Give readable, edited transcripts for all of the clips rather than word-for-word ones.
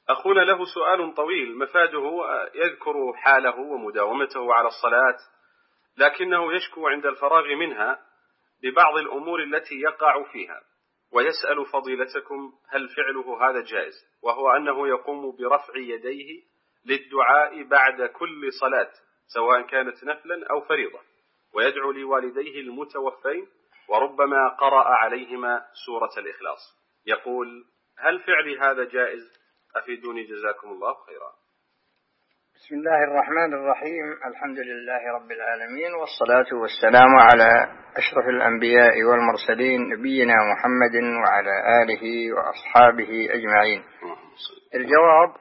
أخونا له سؤال طويل مفاده يذكر حاله ومداومته على الصلاة، لكنه يشكو عند الفراغ منها ببعض الأمور التي يقع فيها، ويسأل فضيلتكم هل فعله هذا جائز، وهو أنه يقوم برفع يديه للدعاء بعد كل صلاة سواء كانت نفلا أو فريضة، ويدعو لوالديه المتوفين وربما قرأ عليهما سورة الإخلاص. يقول هل فعل هذا جائز؟ أفيدوني جزاكم الله خيرا. بسم الله الرحمن الرحيم. الحمد لله رب العالمين، والصلاة والسلام على أشرف الأنبياء والمرسلين نبينا محمد وعلى آله وأصحابه أجمعين. الجواب: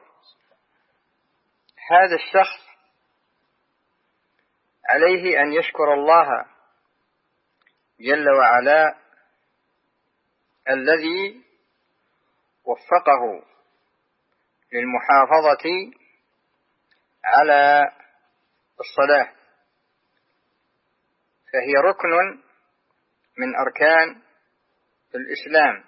هذا الشخص عليه أن يشكر الله جل وعلا الذي وفقه للمحافظة على الصلاة، فهي ركن من أركان الإسلام،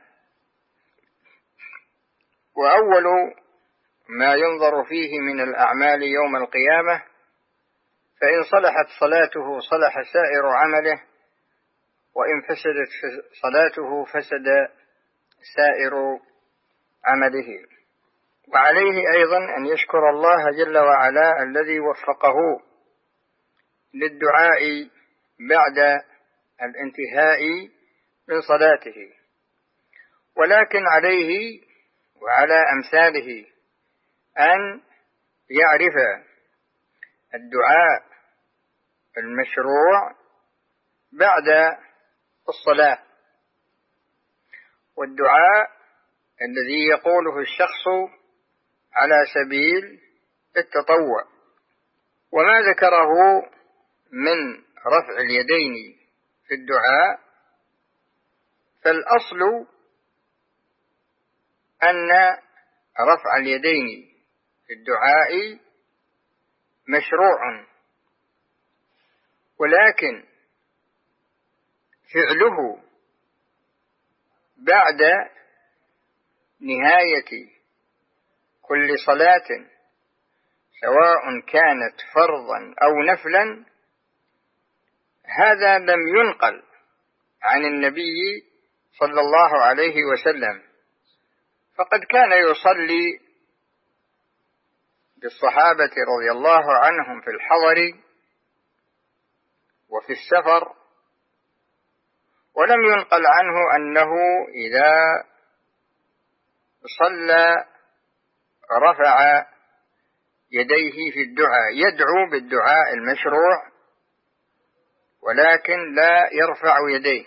وأول ما ينظر فيه من الأعمال يوم القيامة، فإن صلحت صلاته صلح سائر عمله، وإن فسدت صلاته فسد سائر عمله. وعليه أيضا أن يشكر الله جل وعلا الذي وفقه للدعاء بعد الانتهاء من صلاته، ولكن عليه وعلى أمثاله أن يعرف الدعاء المشروع بعد الصلاة، والدعاء الذي يقوله الشخص على سبيل التطوع. وما ذكره من رفع اليدين في الدعاء، فالأصل أن رفع اليدين في الدعاء مشروع، ولكن فعله بعد نهاية كل صلاة سواء كانت فرضا أو نفلا، هذا لم ينقل عن النبي صلى الله عليه وسلم، فقد كان يصلي بالصحابة رضي الله عنهم في الحضر وفي السفر، ولم ينقل عنه أنه إذا صلى رفع يديه في الدعاء، يدعو بالدعاء المشروع ولكن لا يرفع يديه.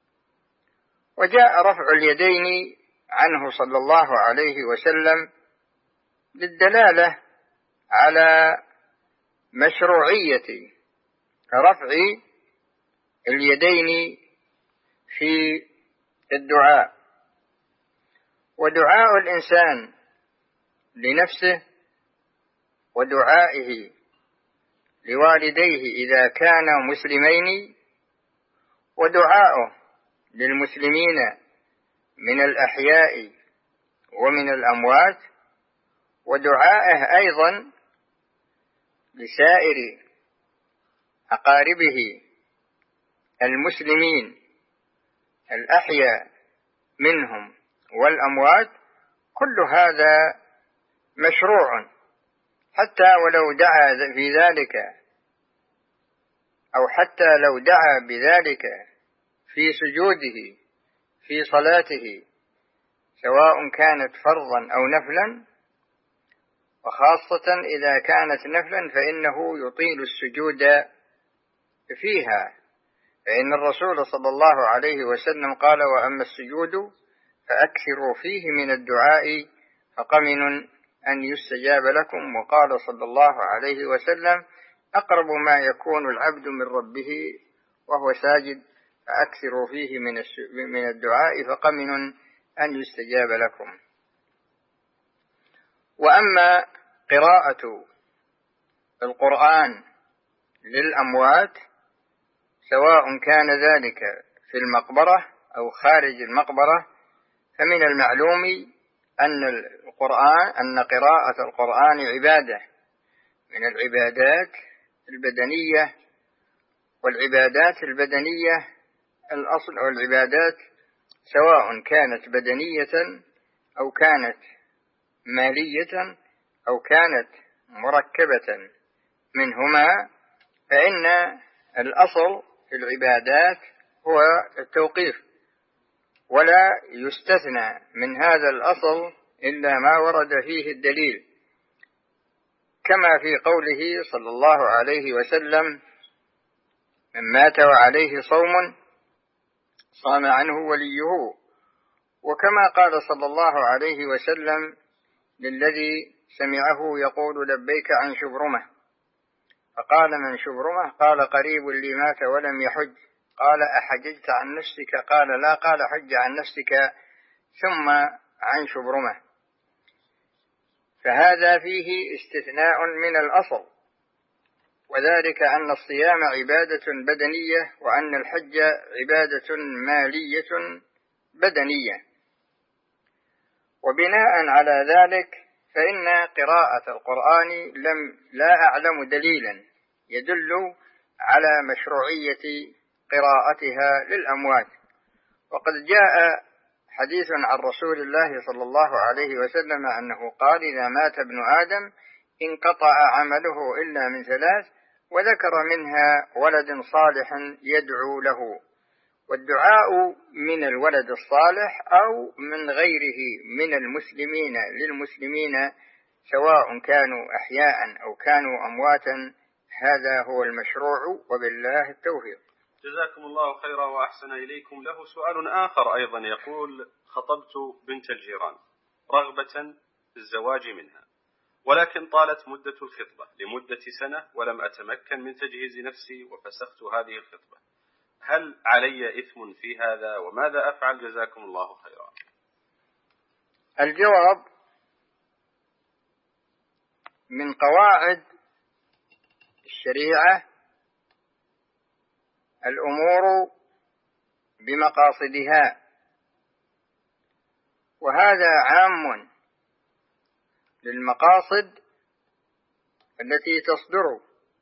وجاء رفع اليدين عنه صلى الله عليه وسلم للدلالة على مشروعية رفع اليدين في الدعاء. ودعاء الإنسان لنفسه ودعائه لوالديه إذا كانا مسلمين، ودعاؤه للمسلمين من الأحياء ومن الأموات، ودعائه أيضا لسائر أقاربه المسلمين الأحياء منهم والأموات، كل هذا مشروع، حتى ولو دعا في ذلك أو حتى لو دعا بذلك في سجوده في صلاته سواء كانت فرضا أو نفلا، وخاصة إذا كانت نفلا فإنه يطيل السجود فيها، فإن الرسول صلى الله عليه وسلم قال: وأما السجود فأكثروا فيه من الدعاء فقمن أن يستجاب لكم. وقال صلى الله عليه وسلم: أقرب ما يكون العبد من ربه وهو ساجد فأكثروا فيه من الدعاء فقمن أن يستجاب لكم. وأما قراءة القرآن للأموات سواء كان ذلك في المقبرة أو خارج المقبرة، فمن المعلوم أن أن قراءة القرآن عبادة من العبادات البدنية، والعبادات البدنية الأصل أو العبادات سواء كانت بدنية أو كانت مالية أو كانت مركبة منهما، فإن الأصل في العبادات هو التوقيف، ولا يستثنى من هذا الأصل إلا ما ورد فيه الدليل، كما في قوله صلى الله عليه وسلم: من مات وعليه صوم صام عنه وليه. وكما قال صلى الله عليه وسلم للذي سمعه يقول: لبيك عن شبرمة، فقال: من شبرمة؟ قال: قريب لي مات ولم يحج. قال: أحججت عن نفسك؟ قال: لا. قال: حج عن نفسك ثم عن شبرمة. فهذا فيه استثناء من الأصل، وذلك أن الصيام عبادة بدنية، وأن الحج عبادة مالية بدنية. وبناء على ذلك فإن قراءة القرآن لا أعلم دليلا يدل على مشروعية قراءتها للأموات. وقد جاء حديث عن رسول الله صلى الله عليه وسلم أنه قال: إذا مات ابن آدم انقطع عمله إلا من ثلاث، وذكر منها ولد صالح يدعو له. والدعاء من الولد الصالح أو من غيره من المسلمين للمسلمين، سواء كانوا أحياء أو كانوا أمواتا، هذا هو المشروع، وبالله التوفيق. جزاكم الله خيرا وأحسن إليكم. له سؤال آخر أيضا، يقول: خطبت بنت الجيران رغبة في الزواج منها، ولكن طالت مدة الخطبة لمدة سنة ولم أتمكن من تجهيز نفسي وفسخت هذه الخطبة، هل علي إثم في هذا وماذا أفعل؟ جزاكم الله خيرا. الجواب: من قواعد الشريعة الأمور بمقاصدها، وهذا عام للمقاصد التي تصدر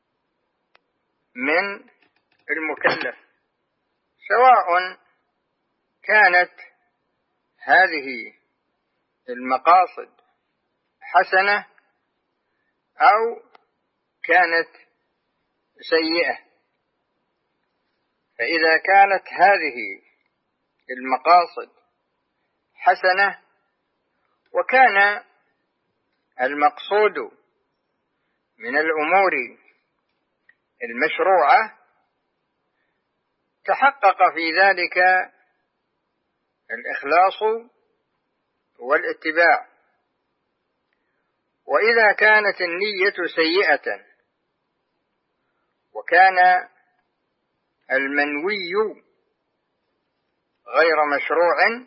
من المكلف، سواء كانت هذه المقاصد حسنة أو كانت سيئة. فإذا كانت هذه المقاصد حسنة وكان المقصود من الأمور المشروعة، تحقق في ذلك الإخلاص والاتباع. وإذا كانت النية سيئة وكان المنوي غير مشروع،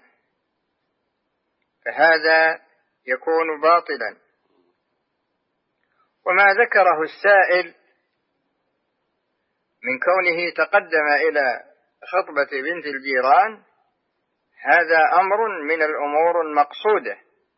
فهذا يكون باطلا. وما ذكره السائل من كونه تقدم إلى خطبة بنت الجيران، هذا أمر من الأمور المقصودة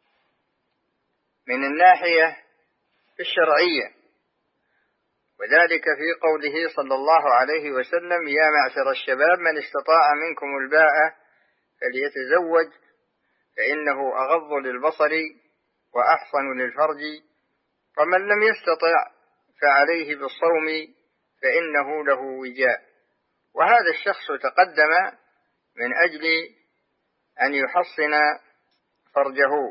من الناحية الشرعية، وذلك في قوله صلى الله عليه وسلم: يا معشر الشباب من استطاع منكم الباءة فليتزوج فإنه أغض للبصر وأحصن للفرج، ومن لم يستطع فعليه بالصوم فإنه له وجاء. وهذا الشخص تقدم من أجل أن يحصن فرجه،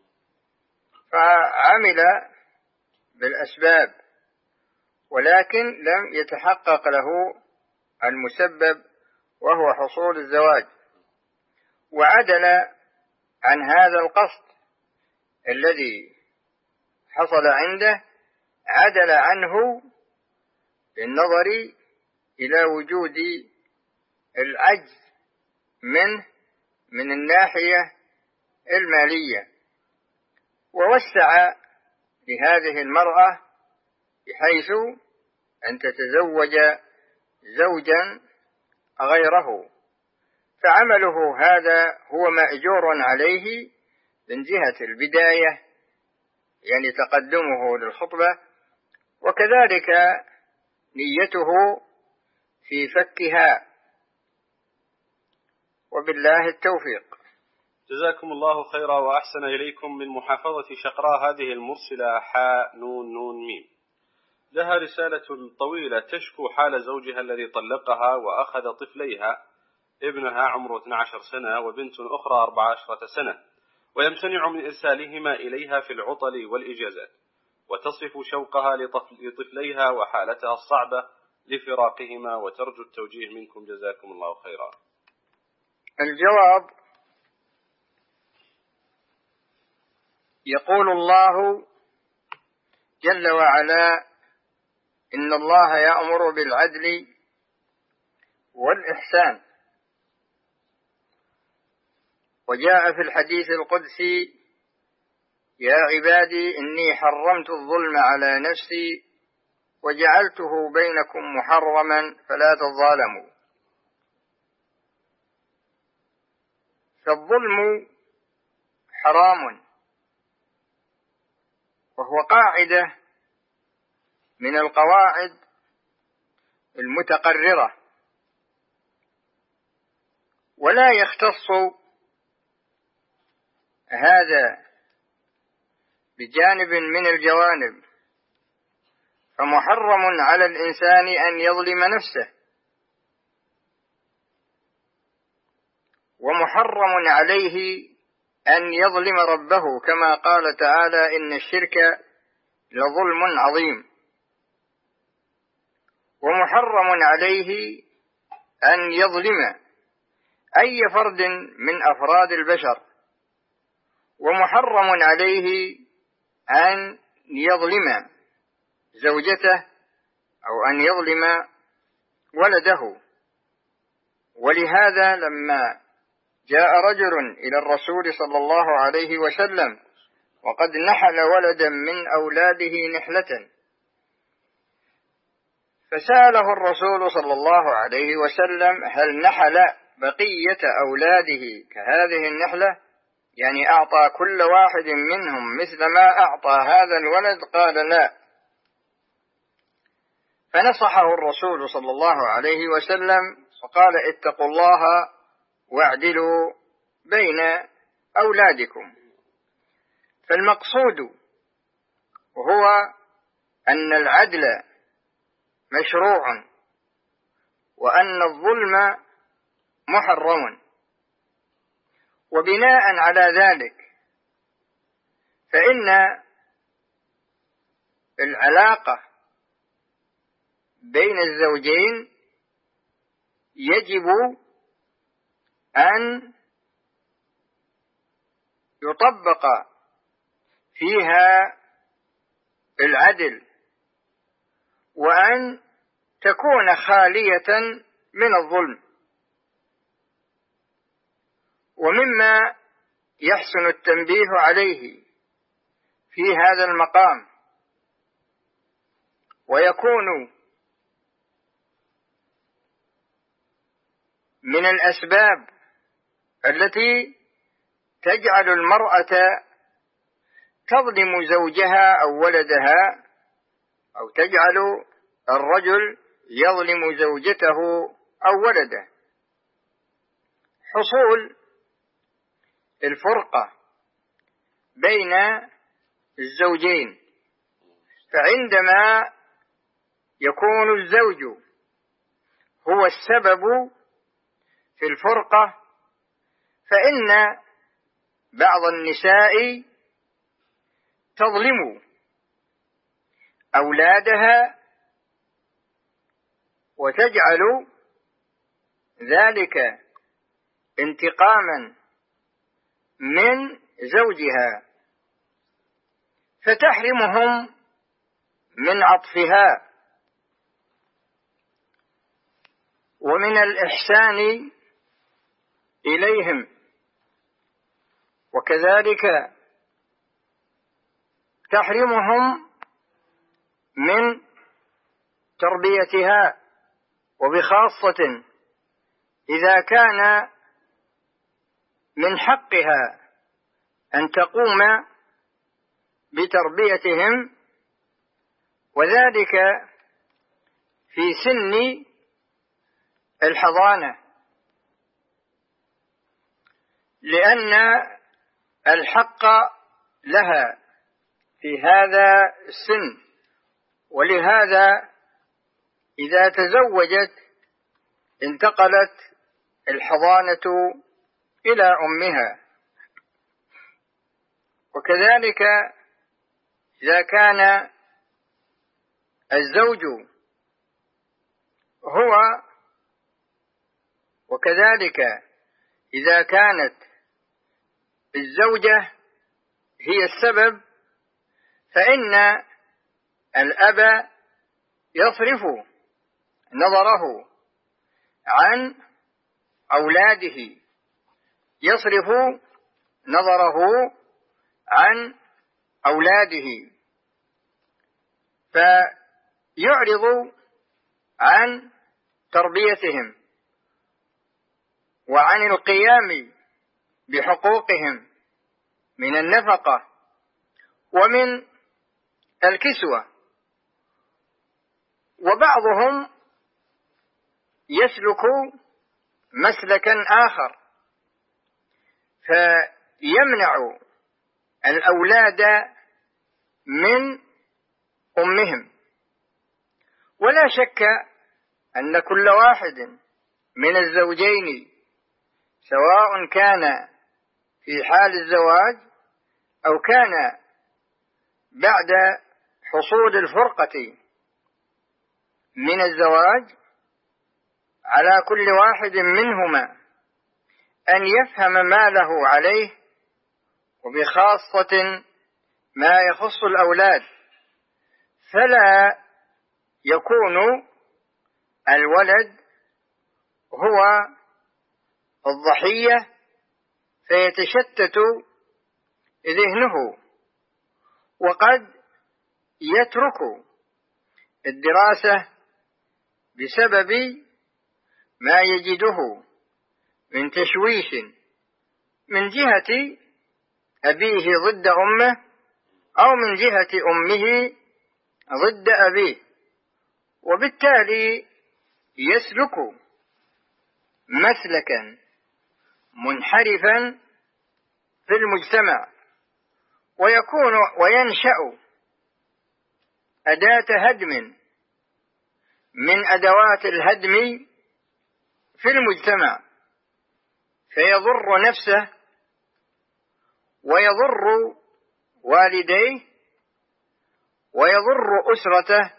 فعمل بالأسباب، ولكن لم يتحقق له المسبب وهو حصول الزواج، وعدل عن هذا القصد الذي حصل عنده، عدل عنه بالنظر إلى وجود العجز منه من الناحية المالية، ووسع لهذه المرأة بحيث أن تتزوج زوجا غيره، فعمله هذا هو مأجور عليه، من جهة البداية يعني تقدمه للخطبة، وكذلك نيته في فكها، وبالله التوفيق. جزاكم الله خيرا وأحسن إليكم. من محافظة شقراء هذه المرسلة حاء نون نون ميم، لها رسالة طويلة تشكو حال زوجها الذي طلقها وأخذ طفليها، ابنها عمره 12 سنة وبنت أخرى 14 سنة، ويمتنع من إرسالهما إليها في العطل والإجازات، وتصف شوقها لطفليها وحالتها الصعبة لفراقهما، وترجو التوجيه منكم جزاكم الله خيرا. الجواب: يقول الله جل وعلا: إن الله يأمر بالعدل والإحسان. وجاء في الحديث القدسي: يا عبادي إني حرمت الظلم على نفسي وجعلته بينكم محرما فلا تظالموا. فالظلم حرام، وهو قاعدة من القواعد المتقررة، ولا يختص هذا بجانب من الجوانب، فمحرم على الإنسان أن يظلم نفسه، ومحرم عليه أن يظلم ربه، كما قال تعالى: إن الشرك لظلم عظيم. ومحرم عليه أن يظلم أي فرد من أفراد البشر، ومحرم عليه أن يظلم زوجته أو أن يظلم ولده. ولهذا لما جاء رجل إلى الرسول صلى الله عليه وسلم وقد نحل ولدا من أولاده نحلة، فسأله الرسول صلى الله عليه وسلم: هل نحل بقية أولاده كهذه النحلة؟ يعني أعطى كل واحد منهم مثل ما أعطى هذا الولد؟ قال: لا. فنصحه الرسول صلى الله عليه وسلم وقال: اتقوا الله واعدلوا بين أولادكم. فالمقصود هو أن العدل مشروع، وأن الظلم محرم. وبناء على ذلك فإن العلاقة بين الزوجين يجب أن يطبق فيها العدل، وأن تكون خالية من الظلم. ومما يحسن التنبيه عليه في هذا المقام ويكون من الأسباب التي تجعل المرأة تظلم زوجها أو ولدها، أو تجعل الرجل يظلم زوجته أو ولده، حصول الفرقة بين الزوجين. فعندما يكون الزوج هو السبب في الفرقة، فإن بعض النساء تظلم أولادها وتجعل ذلك انتقاما من زوجها، فتحرمهم من عطفها. ومن الإحسان إليهم، وكذلك تحرمهم من تربيتها، وبخاصة إذا كان من حقها أن تقوم بتربيتهم، وذلك في سن الحضانة، لأن الحق لها في هذا السن. ولهذا إذا تزوجت انتقلت الحضانة إلى أمها. وكذلك إذا كان الزوج هو، وكذلك إذا كانت الزوجة هي السبب، فإن الأب يصرف نظره عن أولاده، يصرف نظره عن أولاده، فيعرض عن تربيتهم وعن القيام بحقوقهم من النفقة ومن الكسوة. وبعضهم يسلك مسلكا آخر فيمنع الأولاد من أمهم. ولا شك أن كل واحد من الزوجين، سواء كان في حال الزواج أو كان بعد حصول الفرقة من الزواج، على كل واحد منهما أن يفهم ما له عليه، وبخاصة ما يخص الأولاد، فلا يكون الولد هو الضحية فيتشتت ذهنه، وقد يترك الدراسة بسبب ما يجده من تشويش من جهة أبيه ضد أمه، أو من جهة أمه ضد أبيه، وبالتالي يسلك مسلكا منحرفا في المجتمع، وينشأ أداة هدم من أدوات الهدم في المجتمع، فيضر نفسه ويضر والديه ويضر أسرته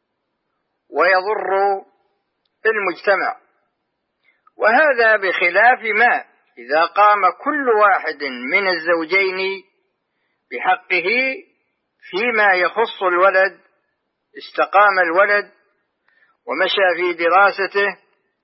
ويضر المجتمع. وهذا بخلاف ما إذا قام كل واحد من الزوجين بحقه فيما يخص الولد، استقام الولد ومشى في دراسته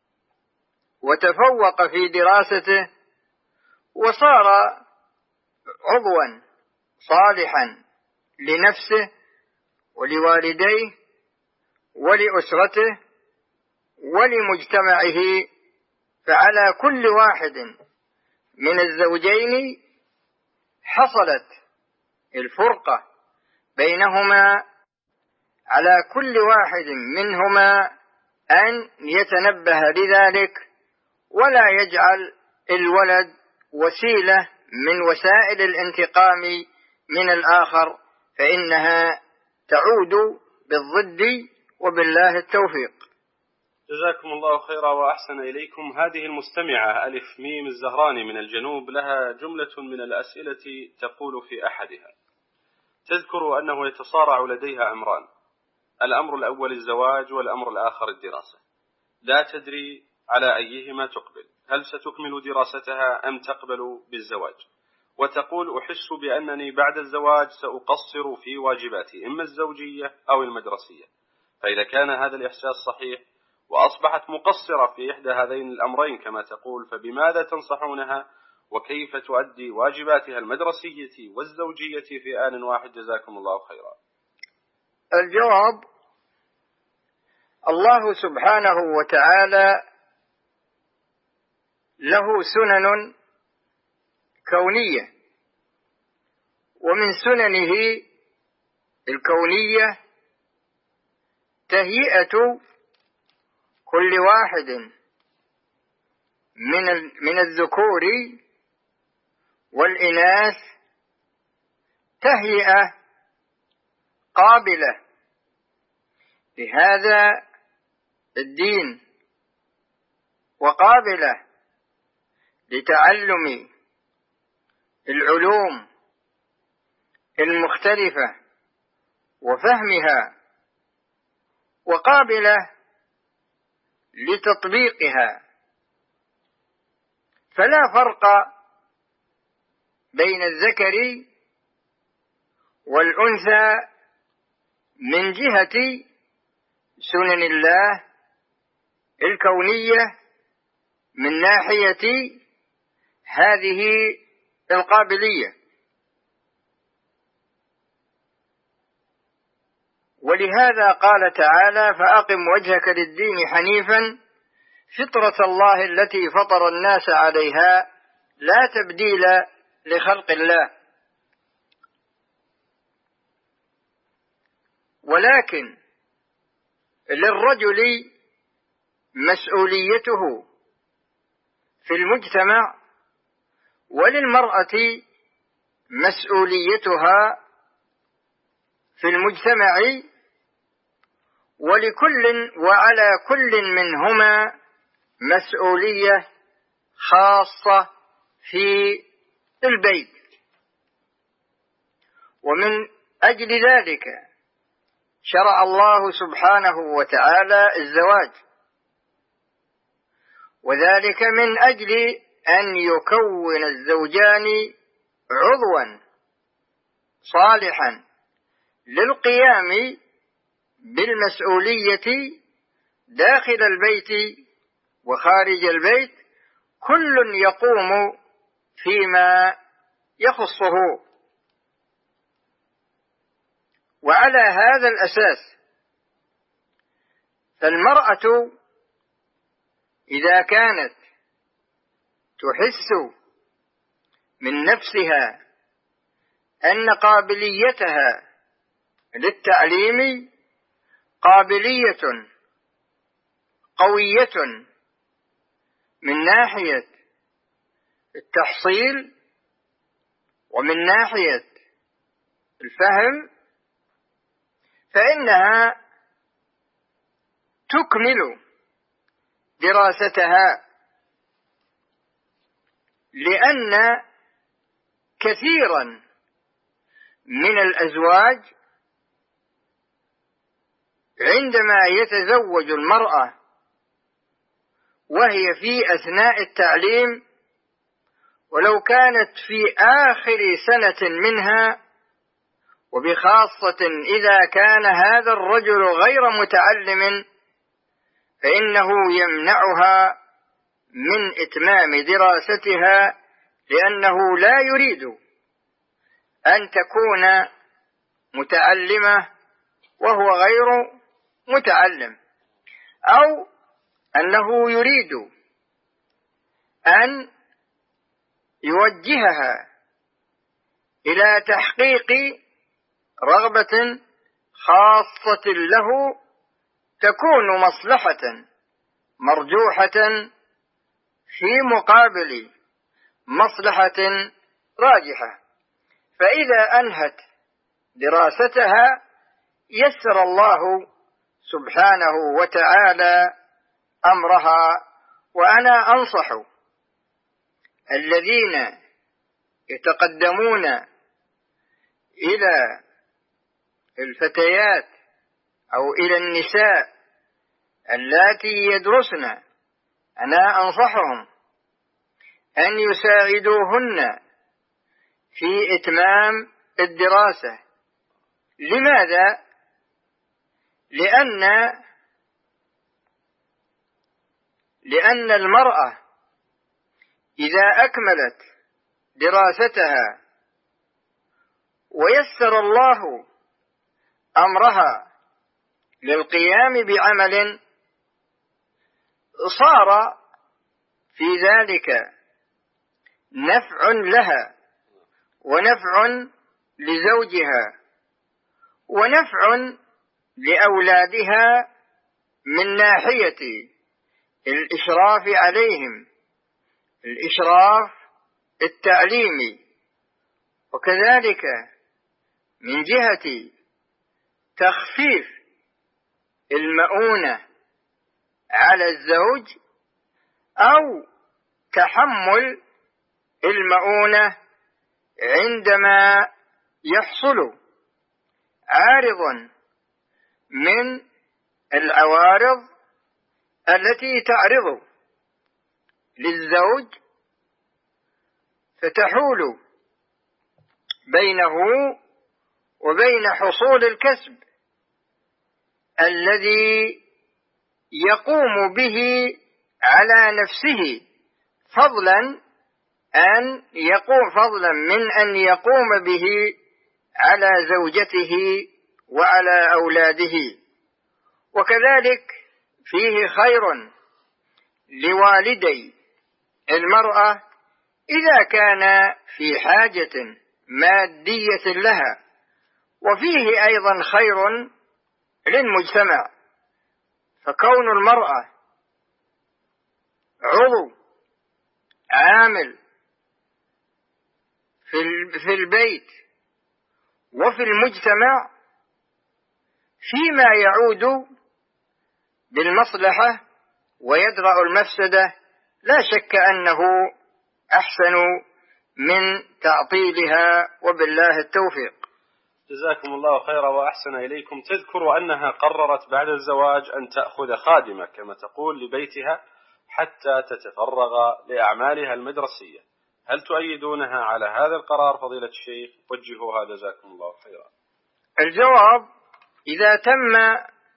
وتفوق في دراسته وصار عضوا صالحا لنفسه ولوالديه ولأسرته ولمجتمعه. فعلى كل واحد من الزوجين حصلت الفرقة بينهما، على كل واحد منهما أن يتنبه لذلك، ولا يجعل الولد وسيلة من وسائل الانتقام من الآخر، فإنها تعود بالضد، وبالله التوفيق. جزاكم الله خيرا وأحسن إليكم. هذه المستمعة ألف ميم الزهراني من الجنوب لها جملة من الأسئلة تقول في أحدها: تذكر أنه يتصارع لديها أمران، الأمر الأول الزواج والأمر الآخر الدراسة، لا تدري على أيهما تقبل، هل ستكمل دراستها أم تقبل بالزواج؟ وتقول: أحس بأنني بعد الزواج سأقصر في واجباتي إما الزوجية أو المدرسية، فإذا كان هذا الإحساس صحيح وأصبحت مقصرة في إحدى هذين الأمرين كما تقول، فبماذا تنصحونها وكيف تؤدي واجباتها المدرسية والزوجية في آن واحد؟ جزاكم الله خيرا. الجواب: الله سبحانه وتعالى له سنن كونية ومن سننه الكونية تهيئة كل واحد من الذكور والإناث تهيئة قابلة لهذا الدين وقابلة لتعلم العلوم المختلفة وفهمها، وقابلة لتطبيقها. فلا فرق بين الذكر والأنثى من جهة سنن الله الكونية من ناحية هذه القابلية. ولهذا قال تعالى: فأقم وجهك للدين حنيفا فطرة الله التي فطر الناس عليها لا تبديل لخلق الله. ولكن للرجل مسؤوليته في المجتمع، وللمرأة مسؤوليتها في المجتمع، ولكل وعلى كل منهما مسؤولية خاصة في البيت. ومن أجل ذلك شرع الله سبحانه وتعالى الزواج، وذلك من أجل أن يكون الزوجان عضوا صالحا للقيام بالمسؤولية داخل البيت وخارج البيت، كل يقوم فيما يخصه. وعلى هذا الأساس فالمرأة إذا كانت تحس من نفسها أن قابليتها للتعليم قابلية قوية من ناحية التحصيل ومن ناحية الفهم، فإنها تكمل دراستها، لأن كثيرا من الأزواج عندما يتزوج المرأة وهي في أثناء التعليم، ولو كانت في آخر سنة منها، وبخاصة إذا كان هذا الرجل غير متعلم، فإنه يمنعها من إتمام دراستها، لأنه لا يريد أن تكون متعلمة وهو غير متعلم، أو أنه يريد أن يوجهها إلى تحقيق رغبة خاصة له تكون مصلحة مرجوحة في مقابل مصلحة راجحة. فإذا أنهت دراستها يسر الله سبحانه وتعالى أمرها. وأنا أنصح الذين يتقدمون إلى الفتيات أو إلى النساء اللاتي يدرسن، أنا أنصحهم أن يساعدوهن في إتمام الدراسة. لماذا؟ لأن المرأة إذا أكملت دراستها ويسر الله أمرها للقيام بعمل، صار في ذلك نفع لها ونفع لزوجها ونفع لأولادها من ناحية الإشراف عليهم، الإشراف التعليمي، وكذلك من جهة تخفيف المؤونة على الزوج أو تحمل المؤونة عندما يحصل عارض من العوارض التي تعرض للزوج فتحول بينه وبين حصول الكسب الذي يقوم به على نفسه فضلا من أن يقوم به على زوجته وعلى أولاده. وكذلك فيه خير لوالدي المرأة إذا كان في حاجة مادية لها، وفيه أيضا خير للمجتمع، فكون المرأة عضو عامل في البيت وفي المجتمع فيما يعود بالمصلحة ويدرأ المفسدة لا شك أنه أحسن من تعطيلها، وبالله التوفيق. جزاكم الله خيرا وأحسن إليكم. تذكر أنها قررت بعد الزواج أن تأخذ خادمة كما تقول لبيتها حتى تتفرغ لأعمالها المدرسية، هل تؤيدونها على هذا القرار فضيلة الشيخ؟ وجهوا هذا جزاكم الله خيرا. الجواب: إذا تم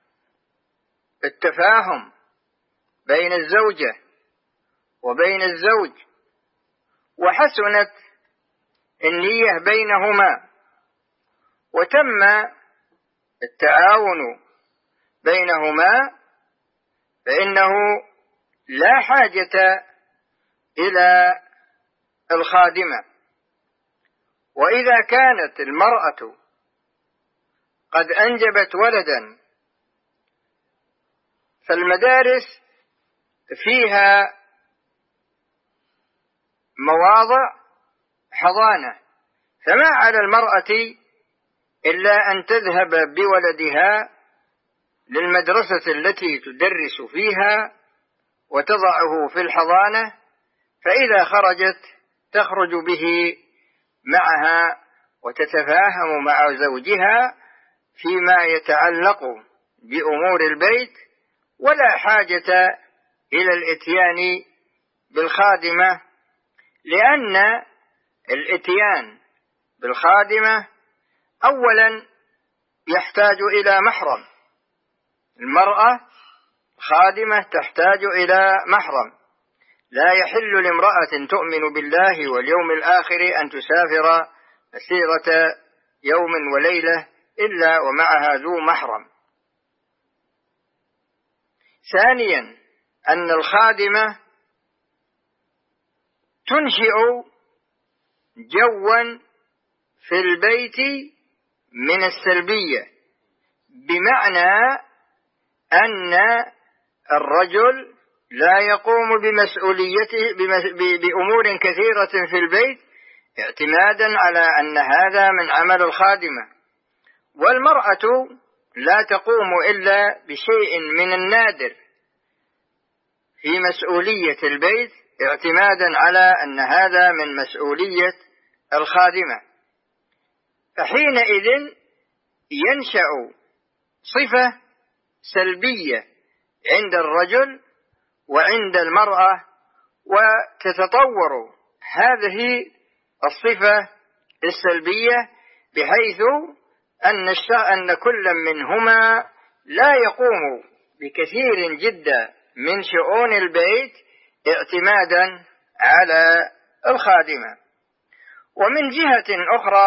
التفاهم بين الزوجة وبين الزوج وحسنت النية بينهما وتم التعاون بينهما فإنه لا حاجة إلى الخادمة. وإذا كانت المرأة قد أنجبت ولدا فالمدارس فيها مواضع حضانة، فما على المرأة إلا أن تذهب بولدها للمدرسة التي تدرس فيها وتضعه في الحضانة، فإذا خرجت تخرج به معها وتتفاهم مع زوجها فيما يتعلق بأمور البيت، ولا حاجة إلى الإتيان بالخادمة، لأن الإتيان بالخادمة أولا يحتاج إلى محرم. المرأة خادمة تحتاج إلى محرم، لا يحل لامرأة تؤمن بالله واليوم الآخر أن تسافر مسيرة يوم وليلة إلا ومعها ذو محرم. ثانيا أن الخادمة تنشئ جوا في البيت من السلبية، بمعنى أن الرجل لا يقوم بمسؤوليته بأمور كثيرة في البيت اعتمادا على أن هذا من عمل الخادمة، والمرأة لا تقوم إلا بشيء من النادر في مسؤولية البيت اعتمادا على أن هذا من مسؤولية الخادمة. فحينئذ ينشأ صفة سلبية عند الرجل وعند المرأة، وتتطور هذه الصفة السلبية بحيث أن كل منهما لا يقوم بكثير جدا من شؤون البيت اعتمادا على الخادمة. ومن جهة أخرى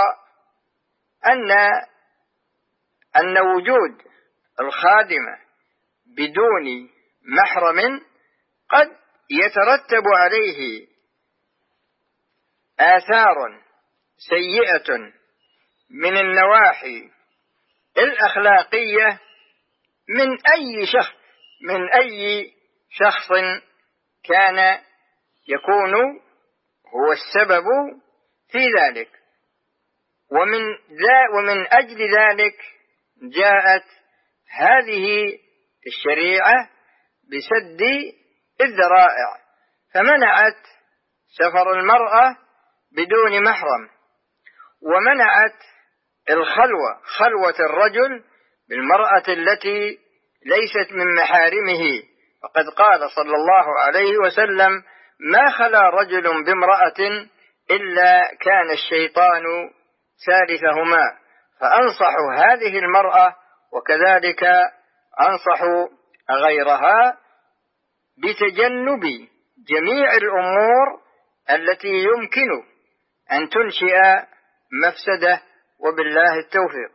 أن وجود الخادمة بدون محرم قد يترتب عليه آثار سيئة من النواحي الأخلاقية من أي شخص كان يكون هو السبب في ذلك. ومن أجل ذلك جاءت هذه الشريعة بسد الذرائع، فمنعت سفر المرأة بدون محرم، ومنعت خلوة الرجل بالمرأة التي ليست من محارمه، فقد قال صلى الله عليه وسلم: ما خلا رجل بامرأة إلا كان الشيطان ثالثهما. فأنصح هذه المرأة وكذلك أنصح غيرها بتجنب جميع الأمور التي يمكن أن تنشئ مفسدة، وبالله التوفيق.